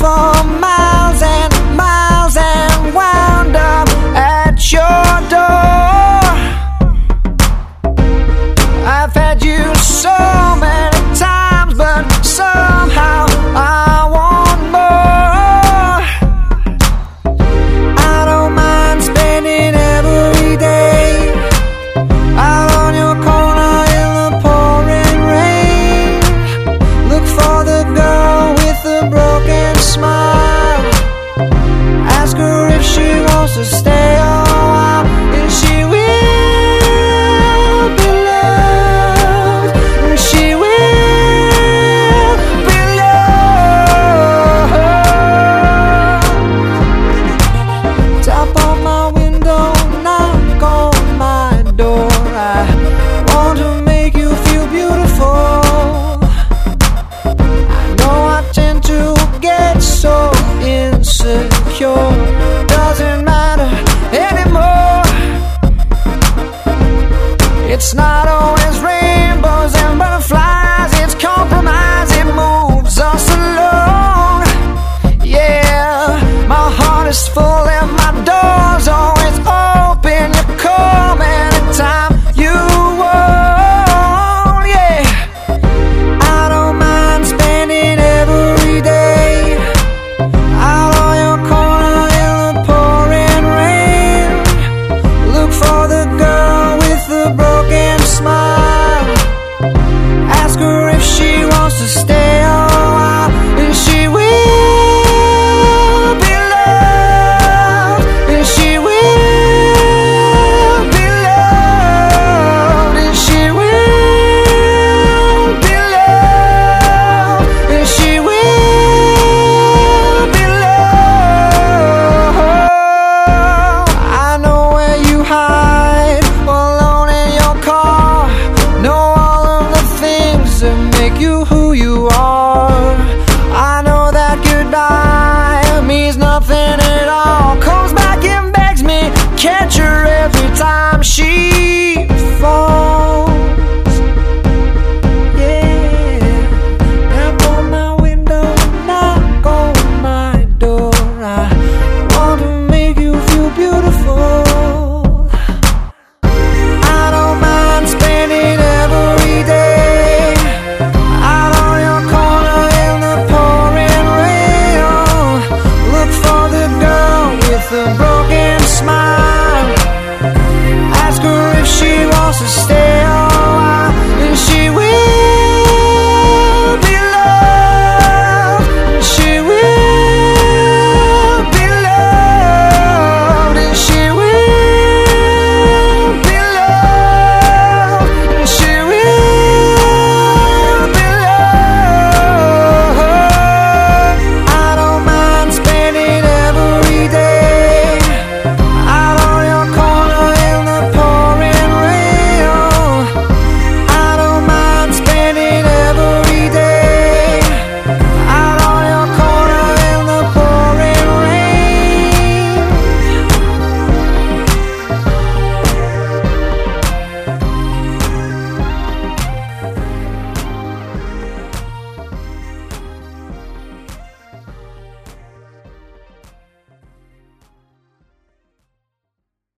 for miles and miles and wound up at your door. I've had you so many times, but somehow I want more. I don't mind spending every day out on your corner in the pouring rain. Look for the girl with the broken smile. Ask her if she wants to stay a while, and she will be loved, and she will be loved. Tap on my window, knock on my door. I want to make you feel beautiful. I know I tend to get so insecure. Doesn't matter anymore. It's not always rainbows and butterflies. It's compromise, it moves us along. Yeah, my heart is full and my door's always open. You come anytime you want. Yeah, I don't mind spending every day out on your corner in the pouring rain. Look for the girl with the broken smile. Ask her if she wants to stay a while, and she will be loved, and she will be loved, and she will be loved, and she will be loved. I know where you hide alone in your car. Know all of the things that make you who you are. I know that goodbye means nothing at all. Comes back and begs me, can't you